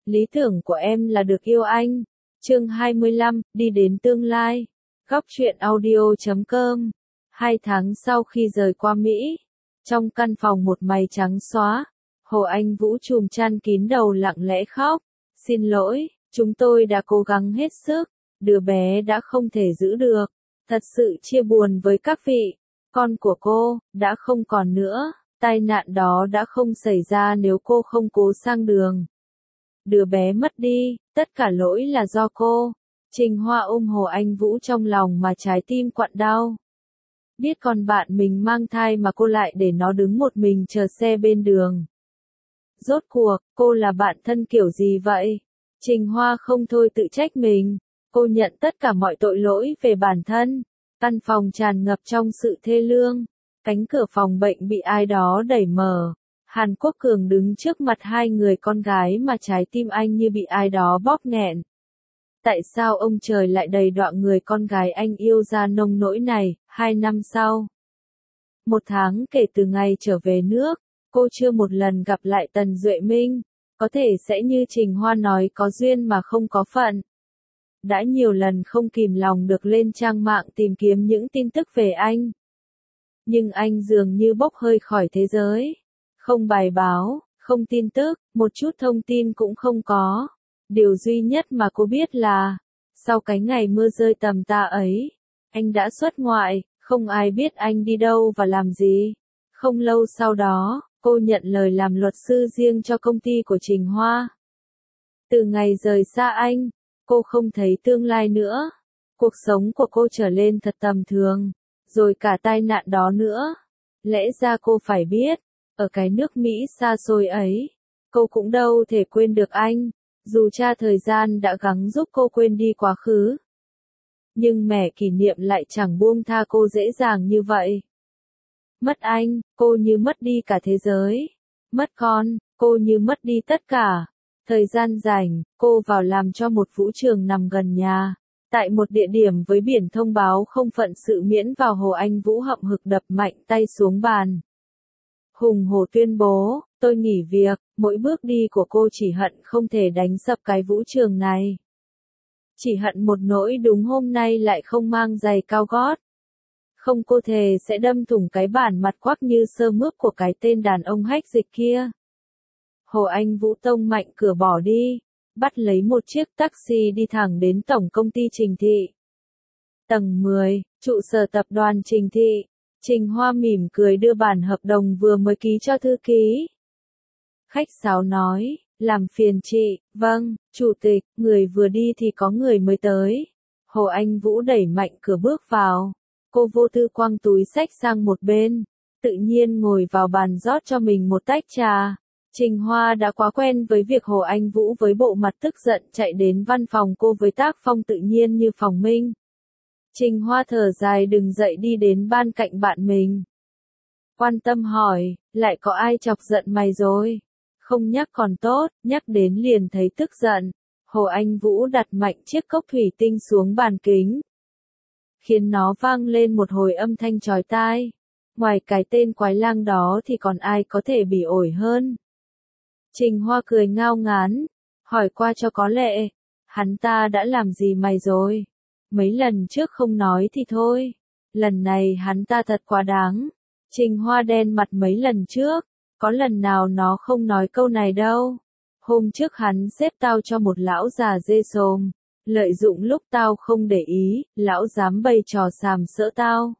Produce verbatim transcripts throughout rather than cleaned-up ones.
Lý tưởng của em là được yêu anh. Chương hai mươi lăm, đi đến tương lai. Góc truyện audio chấm com. Hai tháng sau khi rời qua Mỹ, trong căn phòng một mày trắng xóa, Hồ Anh Vũ chùm chăn kín đầu lặng lẽ khóc. Xin lỗi, chúng tôi đã cố gắng hết sức, đứa bé đã không thể giữ được. Thật sự chia buồn với các vị, con của cô đã không còn nữa. Tai nạn đó đã không xảy ra nếu cô không cố sang đường. Đứa bé mất đi, tất cả lỗi là do cô. Trình Hoa ôm Hồ Anh Vũ trong lòng mà trái tim quặn đau. Biết con bạn mình mang thai mà cô lại để nó đứng một mình chờ xe bên đường. Rốt cuộc, cô là bạn thân kiểu gì vậy? Trình Hoa không thôi tự trách mình. Cô nhận tất cả mọi tội lỗi về bản thân. Căn phòng tràn ngập trong sự thê lương. Cánh cửa phòng bệnh bị ai đó đẩy mở. Hàn Quốc Cường đứng trước mặt hai người con gái mà trái tim anh như bị ai đó bóp nghẹn. Tại sao ông trời lại đầy đọa người con gái anh yêu ra nông nỗi này? Hai năm sau, một tháng kể từ ngày trở về nước, cô chưa một lần gặp lại Tần Duệ Minh. Có thể sẽ như Trình Hoa nói có duyên mà không có phận. Đã nhiều lần không kìm lòng được lên trang mạng tìm kiếm những tin tức về anh. Nhưng anh dường như bốc hơi khỏi thế giới. Không bài báo, không tin tức, một chút thông tin cũng không có. Điều duy nhất mà cô biết là, sau cái ngày mưa rơi tầm tã ấy, anh đã xuất ngoại, không ai biết anh đi đâu và làm gì. Không lâu sau đó, cô nhận lời làm luật sư riêng cho công ty của Trình Hoa. Từ ngày rời xa anh, cô không thấy tương lai nữa. Cuộc sống của cô trở lên thật tầm thường, rồi cả tai nạn đó nữa. Lẽ ra cô phải biết, ở cái nước Mỹ xa xôi ấy, cô cũng đâu thể quên được anh, dù cha thời gian đã gắng giúp cô quên đi quá khứ. Nhưng mẻ kỷ niệm lại chẳng buông tha cô dễ dàng như vậy. Mất anh, cô như mất đi cả thế giới. Mất con, cô như mất đi tất cả. Thời gian rảnh, cô vào làm cho một vũ trường nằm gần nhà. Tại một địa điểm với biển thông báo không phận sự miễn vào, Hồ Anh Vũ hậm hực đập mạnh tay xuống bàn. Hùng hổ tuyên bố, tôi nghỉ việc. Mỗi bước đi của cô chỉ hận không thể đánh sập cái vũ trường này. Chỉ hận một nỗi đúng hôm nay lại không mang giày cao gót. Không, cô thề sẽ đâm thủng cái bản mặt quắc như sơ mướp của cái tên đàn ông hách dịch kia. Hồ Anh Vũ tông mạnh cửa bỏ đi, bắt lấy một chiếc taxi đi thẳng đến tổng công ty Trình Thị. Tầng mười, trụ sở tập đoàn Trình Thị. Trình Hoa mỉm cười đưa bản hợp đồng vừa mới ký cho thư ký. Khách sáo nói, làm phiền chị. Vâng, chủ tịch. Người vừa đi thì có người mới tới. Hồ Anh Vũ đẩy mạnh cửa bước vào. Cô vô tư quăng túi xách sang một bên, tự nhiên ngồi vào bàn rót cho mình một tách trà. Trình Hoa đã quá quen với việc Hồ Anh Vũ với bộ mặt tức giận chạy đến văn phòng cô với tác phong tự nhiên như phòng minh. Trình Hoa thở dài đứng dậy đi đến ban cạnh bạn mình. Quan tâm hỏi, lại có ai chọc giận mày rồi? Không nhắc còn tốt, nhắc đến liền thấy tức giận. Hồ Anh Vũ đặt mạnh chiếc cốc thủy tinh xuống bàn kính, khiến nó vang lên một hồi âm thanh chói tai. Ngoài cái tên quái lang đó thì còn ai có thể bỉ ổi hơn? Trình Hoa cười ngao ngán, hỏi qua cho có lệ, hắn ta đã làm gì mày rồi? Mấy lần trước không nói thì thôi, lần này hắn ta thật quá đáng. Trình Hoa đen mặt mấy lần trước, có lần nào nó không nói câu này đâu. Hôm trước hắn xếp tao cho một lão già dê xồm. Lợi dụng lúc tao không để ý, lão dám bày trò sàm sỡ tao.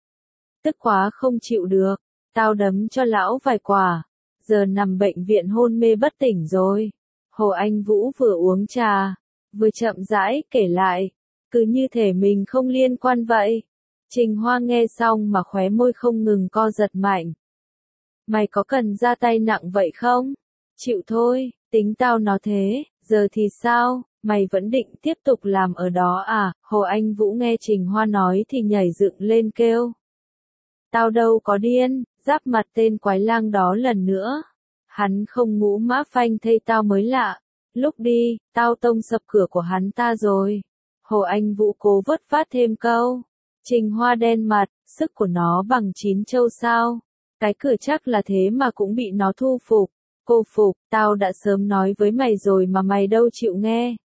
Tức quá không chịu được, tao đấm cho lão vài quả, giờ nằm bệnh viện hôn mê bất tỉnh rồi. Hồ Anh Vũ vừa uống trà, vừa chậm rãi kể lại, cứ như thể mình không liên quan vậy. Trình Hoa nghe xong mà khóe môi không ngừng co giật mạnh. Mày có cần ra tay nặng vậy không? Chịu thôi, tính tao nó thế, giờ thì sao? Mày vẫn định tiếp tục làm ở đó à? Hồ Anh Vũ nghe Trình Hoa nói thì nhảy dựng lên kêu. Tao đâu có điên, giáp mặt tên quái lang đó lần nữa. Hắn không ngũ mã phanh thây tao mới lạ. Lúc đi, tao tông sập cửa của hắn ta rồi. Hồ Anh Vũ cố vớt phát thêm câu. Trình Hoa đen mặt, sức của nó bằng chín châu sao. Cái cửa chắc là thế mà cũng bị nó thu phục. Cô phục, tao đã sớm nói với mày rồi mà mày đâu chịu nghe.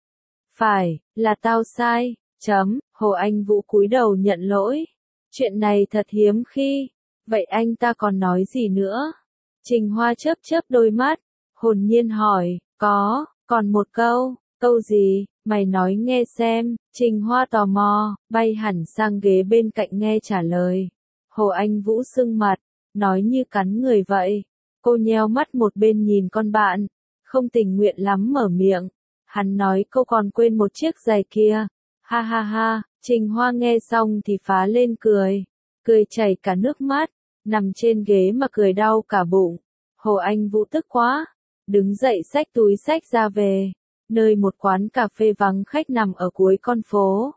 Phải, là tao sai, chấm, Hồ Anh Vũ cúi đầu nhận lỗi. Chuyện này thật hiếm khi. Vậy anh ta còn nói gì nữa? Trình Hoa chớp chớp đôi mắt, hồn nhiên hỏi, có, còn một câu, câu gì, mày nói nghe xem. Trình Hoa tò mò, bay hẳn sang ghế bên cạnh nghe trả lời. Hồ Anh Vũ sưng mặt, nói như cắn người vậy. Cô nheo mắt một bên nhìn con bạn, không tình nguyện lắm mở miệng. Hắn nói cô còn quên một chiếc giày kia. Ha ha ha, Trình Hoa nghe xong thì phá lên cười. Cười chảy cả nước mắt, nằm trên ghế mà cười đau cả bụng. Hồ Anh Vũ tức quá, đứng dậy xách túi xách ra về, nơi một quán cà phê vắng khách nằm ở cuối con phố.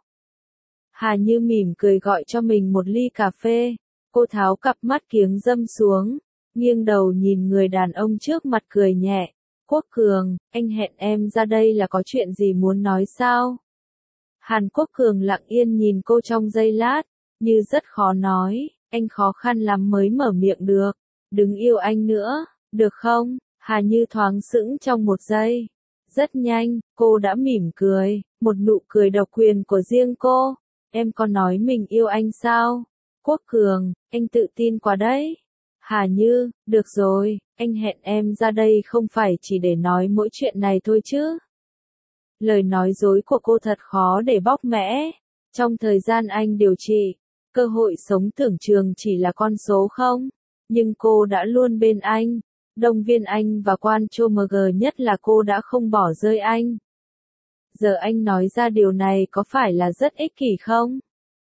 Hà Như mỉm cười gọi cho mình một ly cà phê, cô tháo cặp mắt kiếng râm xuống, nghiêng đầu nhìn người đàn ông trước mặt cười nhẹ. Quốc Cường, anh hẹn em ra đây là có chuyện gì muốn nói sao? Hàn Quốc Cường lặng yên nhìn cô trong giây lát, như rất khó nói, anh khó khăn lắm mới mở miệng được. Đừng yêu anh nữa, được không? Hà Như thoáng sững trong một giây. Rất nhanh, cô đã mỉm cười, một nụ cười độc quyền của riêng cô. Em có nói mình yêu anh sao? Quốc Cường, anh tự tin quá đấy. Hà Như, được rồi, anh hẹn em ra đây không phải chỉ để nói mỗi chuyện này thôi chứ. Lời nói dối của cô thật khó để bóc mẽ. Trong thời gian anh điều trị, cơ hội sống tưởng chừng chỉ là con số không. Nhưng cô đã luôn bên anh, động viên anh và quan trọng nhất là cô đã không bỏ rơi anh. Giờ anh nói ra điều này có phải là rất ích kỷ không?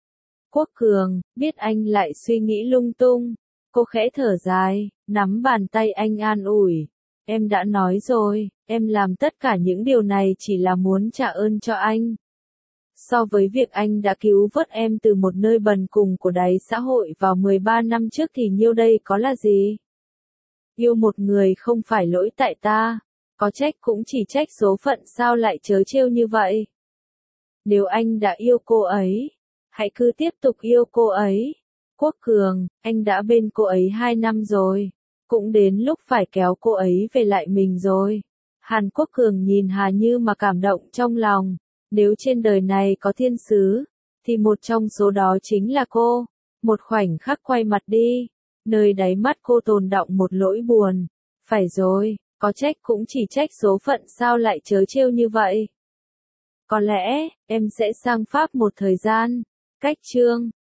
Quốc Cường, biết anh lại suy nghĩ lung tung. Cô khẽ thở dài, nắm bàn tay anh an ủi. Em đã nói rồi, em làm tất cả những điều này chỉ là muốn trả ơn cho anh. So với việc anh đã cứu vớt em từ một nơi bần cùng của đáy xã hội vào mười ba năm trước thì nhiêu đây có là gì? Yêu một người không phải lỗi tại ta, có trách cũng chỉ trách số phận sao lại trớ trêu như vậy. Nếu anh đã yêu cô ấy, hãy cứ tiếp tục yêu cô ấy. Quốc Cường, anh đã bên cô ấy hai năm rồi, cũng đến lúc phải kéo cô ấy về lại mình rồi. Hàn Quốc Cường nhìn Hà Như mà cảm động trong lòng. Nếu trên đời này có thiên sứ, thì một trong số đó chính là cô. Một khoảnh khắc quay mặt đi, nơi đáy mắt cô tồn đọng một nỗi buồn. Phải rồi, có trách cũng chỉ trách số phận sao lại trớ trêu như vậy. Có lẽ, em sẽ sang Pháp một thời gian. Cách chương